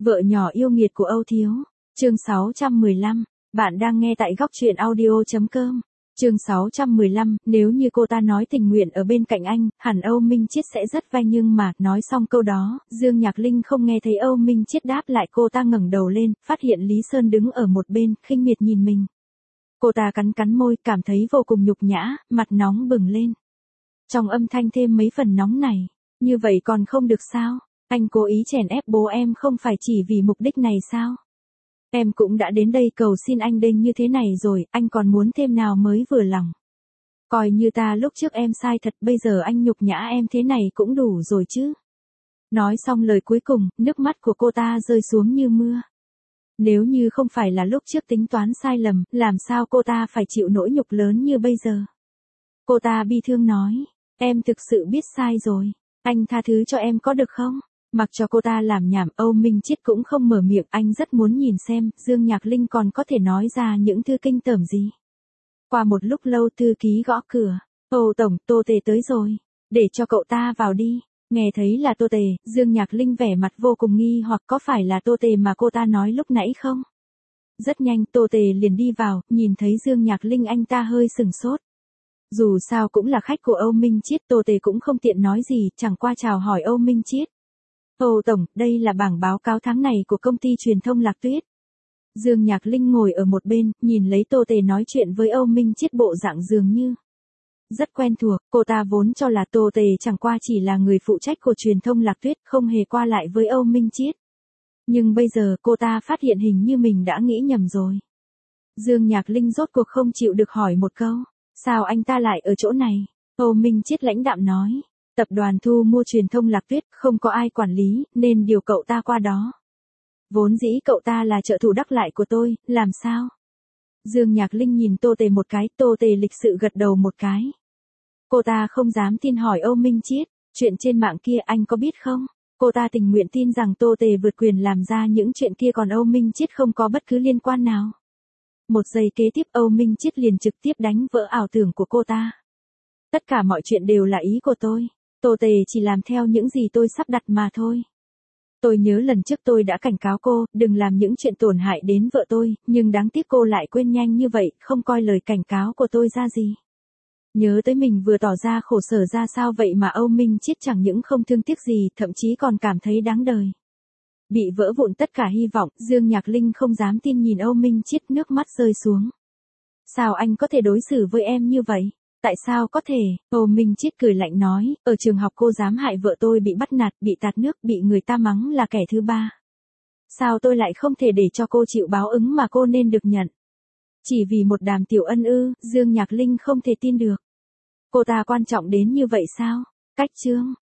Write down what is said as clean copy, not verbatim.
Vợ nhỏ yêu nghiệt của Âu Thiếu. Chương 615. Bạn đang nghe tại góc truyện audio.com. Chương 615. Nếu như cô ta nói tình nguyện ở bên cạnh anh, hẳn Âu Minh Chiết sẽ rất vai, nhưng mà, nói xong câu đó, Dương Nhạc Linh không nghe thấy Âu Minh Chiết đáp lại. Cô ta ngẩng đầu lên, phát hiện Lý Sơn đứng ở một bên, khinh miệt nhìn mình. Cô ta cắn cắn môi, cảm thấy vô cùng nhục nhã, mặt nóng bừng lên. Trong âm thanh thêm mấy phần nóng này. Như vậy còn không được sao? Anh cố ý chèn ép bố em không phải chỉ vì mục đích này sao? Em cũng đã đến đây cầu xin anh đênh như thế này rồi, anh còn muốn thêm nào mới vừa lòng. Coi như ta lúc trước em sai thật, bây giờ anh nhục nhã em thế này cũng đủ rồi chứ. Nói xong lời cuối cùng, nước mắt của cô ta rơi xuống như mưa. Nếu như không phải là lúc trước tính toán sai lầm, làm sao cô ta phải chịu nỗi nhục lớn như bây giờ? Cô ta bi thương nói, em thực sự biết sai rồi, anh tha thứ cho em có được không? Mặc cho cô ta làm nhảm, Âu Minh Chiết cũng không mở miệng, anh rất muốn nhìn xem, Dương Nhạc Linh còn có thể nói ra những thư kinh tởm gì. Qua một lúc lâu thư ký gõ cửa, Âu Tổng, Tô Tề tới rồi, để cho cậu ta vào đi. Nghe thấy là Tô Tề, Dương Nhạc Linh vẻ mặt vô cùng nghi hoặc có phải là Tô Tề mà cô ta nói lúc nãy không? Rất nhanh Tô Tề liền đi vào, nhìn thấy Dương Nhạc Linh anh ta hơi sừng sốt. Dù sao cũng là khách của Âu Minh Chiết, Tô Tề cũng không tiện nói gì, chẳng qua chào hỏi Âu Minh Chiết. Âu Tổng, đây là bảng báo cáo tháng này của công ty truyền thông Lạc Tuyết. Dương Nhạc Linh ngồi ở một bên, nhìn lấy Tô Tề nói chuyện với Âu Minh Chiết bộ dạng dường như rất quen thuộc. Cô ta vốn cho là Tô Tề chẳng qua chỉ là người phụ trách của truyền thông Lạc Tuyết, không hề qua lại với Âu Minh Chiết. Nhưng bây giờ cô ta phát hiện hình như mình đã nghĩ nhầm rồi. Dương Nhạc Linh rốt cuộc không chịu được hỏi một câu, sao anh ta lại ở chỗ này? Âu Minh Chiết lãnh đạm nói, tập đoàn thu mua truyền thông Lạc Tuyết, không có ai quản lý, nên điều cậu ta qua đó. Vốn dĩ cậu ta là trợ thủ đắc lại của tôi, làm sao? Dương Nhạc Linh nhìn Tô Tề một cái, Tô Tề lịch sự gật đầu một cái. Cô ta không dám tin hỏi Âu Minh Chiết, chuyện trên mạng kia anh có biết không? Cô ta tình nguyện tin rằng Tô Tề vượt quyền làm ra những chuyện kia, còn Âu Minh Chiết không có bất cứ liên quan nào. Một giây kế tiếp Âu Minh Chiết liền trực tiếp đánh vỡ ảo tưởng của cô ta. Tất cả mọi chuyện đều là ý của tôi. Tô Tề chỉ làm theo những gì tôi sắp đặt mà thôi. Tôi nhớ lần trước tôi đã cảnh cáo cô, đừng làm những chuyện tổn hại đến vợ tôi, nhưng đáng tiếc cô lại quên nhanh như vậy, không coi lời cảnh cáo của tôi ra gì. Nhớ tới mình vừa tỏ ra khổ sở ra sao vậy mà Âu Minh Chiết chẳng những không thương tiếc gì, thậm chí còn cảm thấy đáng đời. Bị vỡ vụn tất cả hy vọng, Dương Nhạc Linh không dám tin nhìn Âu Minh Chiết, nước mắt rơi xuống. Sao anh có thể đối xử với em như vậy? Tại sao có thể? Âu Minh Chiết cười lạnh nói, ở trường học cô dám hại vợ tôi bị bắt nạt, bị tạt nước, bị người ta mắng là kẻ thứ ba. Sao tôi lại không thể để cho cô chịu báo ứng mà cô nên được nhận? Chỉ vì một đàm tiểu ân ư? Dương Nhạc Linh không thể tin được. Cô ta quan trọng đến như vậy sao? Cách chương.